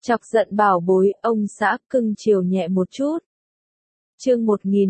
Chọc giận bảo bối, ông xã cưng chiều nhẹ một chút. Chương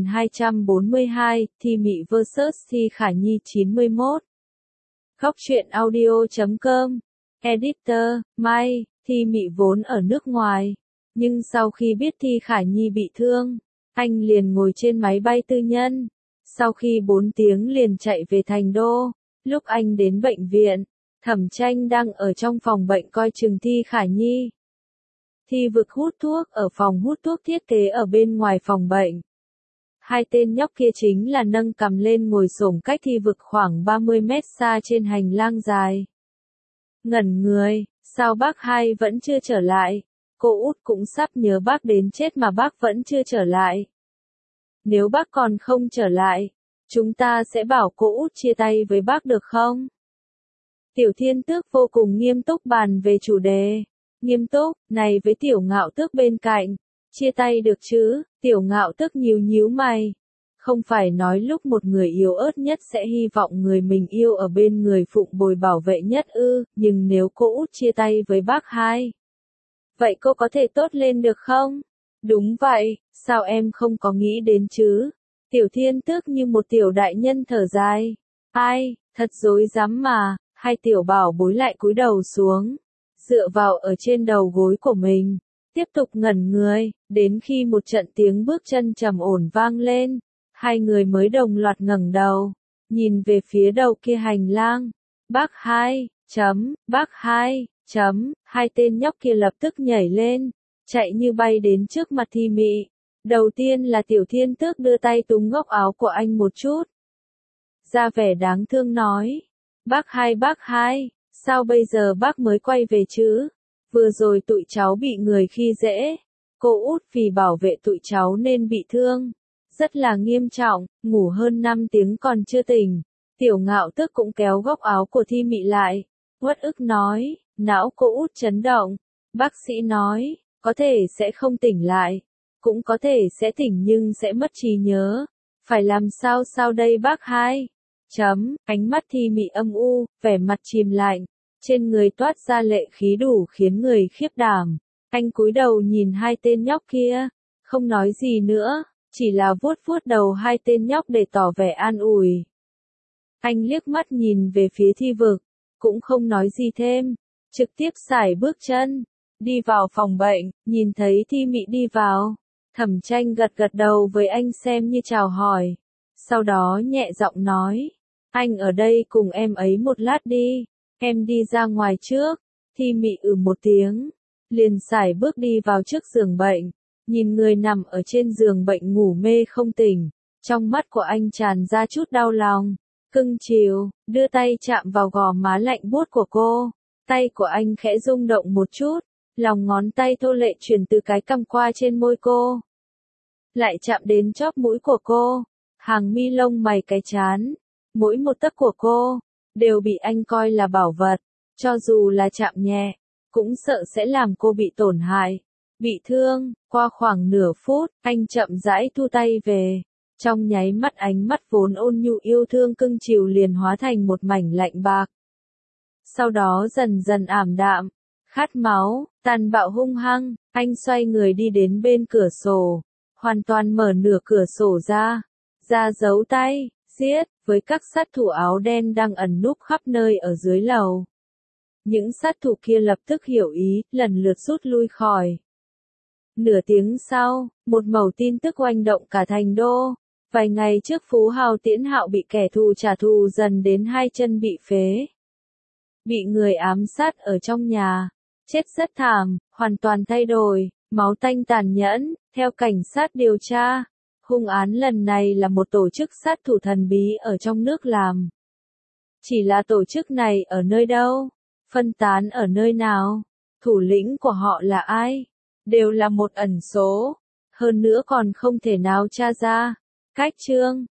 1242, Thi Mị vs Thi Khả Nhi 91. Góc truyện audio.com. Editor, Mai. Thi Mị vốn ở nước ngoài, nhưng sau khi biết Thi Khả Nhi bị thương, anh liền ngồi trên máy bay tư nhân. Sau khi 4 tiếng liền chạy về Thành Đô. Lúc anh đến bệnh viện, Thẩm Tranh đang ở trong phòng bệnh coi chừng Thi Khả Nhi. Thi Vực hút thuốc ở phòng hút thuốc thiết kế ở bên ngoài phòng bệnh. Hai tên nhóc kia chính là nâng cằm lên ngồi xổm cách Thi Vực khoảng 30 mét xa trên hành lang dài. Ngẩn người, sao bác hai vẫn chưa trở lại? Cô út cũng sắp nhớ bác đến chết mà bác vẫn chưa trở lại. Nếu bác còn không trở lại, chúng ta sẽ bảo cô út chia tay với bác được không? Tiểu Thiên Tước vô cùng nghiêm túc bàn về chủ đề. Nghiêm túc, này với Tiểu Ngạo Tước bên cạnh. Chia tay được chứ? Tiểu Ngạo Tước nhíu mày. Không phải nói lúc một người yếu ớt nhất sẽ hy vọng người mình yêu ở bên người phụng bồi bảo vệ nhất ư, nhưng nếu cô út chia tay với bác hai, vậy cô có thể tốt lên được không? Đúng vậy, sao em không có nghĩ đến chứ? Tiểu Thiên Tước như một tiểu đại nhân thở dài. Ai, thật rối rắm mà, hai tiểu bảo bối lại cúi đầu xuống, dựa vào ở trên đầu gối của mình, tiếp tục ngẩn người, đến khi một trận tiếng bước chân trầm ổn vang lên, hai người mới đồng loạt ngẩng đầu, nhìn về phía đầu kia hành lang. Bác hai, bác hai, hai tên nhóc kia lập tức nhảy lên, chạy như bay đến trước mặt Thi Mị. Đầu tiên là Tiểu Thiên Tước đưa tay túm góc áo của anh một chút. Ra vẻ đáng thương nói, bác hai, sao bây giờ bác mới quay về chứ? Vừa rồi tụi cháu bị người khi dễ, cô út vì bảo vệ tụi cháu nên bị thương. Rất là nghiêm trọng, ngủ hơn 5 tiếng còn chưa tỉnh. Tiểu Ngạo Tước cũng kéo góc áo của Thi Mị lại, uất ức nói, não cô út chấn động. Bác sĩ nói, có thể sẽ không tỉnh lại, cũng có thể sẽ tỉnh nhưng sẽ mất trí nhớ. Phải làm sao đây bác hai? Ánh mắt Thi Mị âm u, vẻ mặt chìm lạnh, trên người toát ra lệ khí đủ khiến người khiếp đảm. Anh cúi đầu nhìn hai tên nhóc kia, không nói gì nữa, chỉ là vuốt đầu hai tên nhóc để tỏ vẻ an ủi. Anh liếc mắt nhìn về phía Thi Vực, cũng không nói gì thêm, trực tiếp sải bước chân, đi vào phòng bệnh, nhìn thấy Thi Mị đi vào. Thẩm Tranh gật đầu với anh xem như chào hỏi, sau đó nhẹ giọng nói, anh ở đây cùng em ấy một lát đi, em đi ra ngoài trước. Thi Mị một tiếng, liền sải bước đi vào trước giường bệnh, nhìn người nằm ở trên giường bệnh ngủ mê không tỉnh, trong mắt của anh tràn ra chút đau lòng, cưng chiều, đưa tay chạm vào gò má lạnh buốt của cô, tay của anh khẽ rung động một chút, lòng ngón tay thô lệ chuyển từ cái cằm qua trên môi cô, lại chạm đến chóp mũi của cô, hàng mi lông mày cái trán, mỗi một tấc của cô, đều bị anh coi là bảo vật, cho dù là chạm nhẹ, cũng sợ sẽ làm cô bị tổn hại, bị thương. Qua khoảng nửa phút, anh chậm rãi thu tay về, trong nháy mắt ánh mắt vốn ôn nhu yêu thương cưng chiều liền hóa thành một mảnh lạnh bạc. Sau đó dần dần ảm đạm, khát máu, tàn bạo hung hăng, anh xoay người đi đến bên cửa sổ, hoàn toàn mở nửa cửa sổ ra giấu tay, giết, với các sát thủ áo đen đang ẩn núp khắp nơi ở dưới lầu. Những sát thủ kia lập tức hiểu ý, lần lượt rút lui khỏi. Nửa tiếng sau, một mẩu tin tức oanh động cả Thành Đô. Vài ngày trước phú hào Tiễn Hạo bị kẻ thù trả thù dần đến hai chân bị phế. Bị người ám sát ở trong nhà. Chết rất thảm, hoàn toàn thay đổi, máu tanh tàn nhẫn, theo cảnh sát điều tra. Hung án lần này là một tổ chức sát thủ thần bí ở trong nước làm. Chỉ là tổ chức này ở nơi đâu? Phân tán ở nơi nào? Thủ lĩnh của họ là ai? Đều là một ẩn số. Hơn nữa còn không thể nào tra ra. Cách chương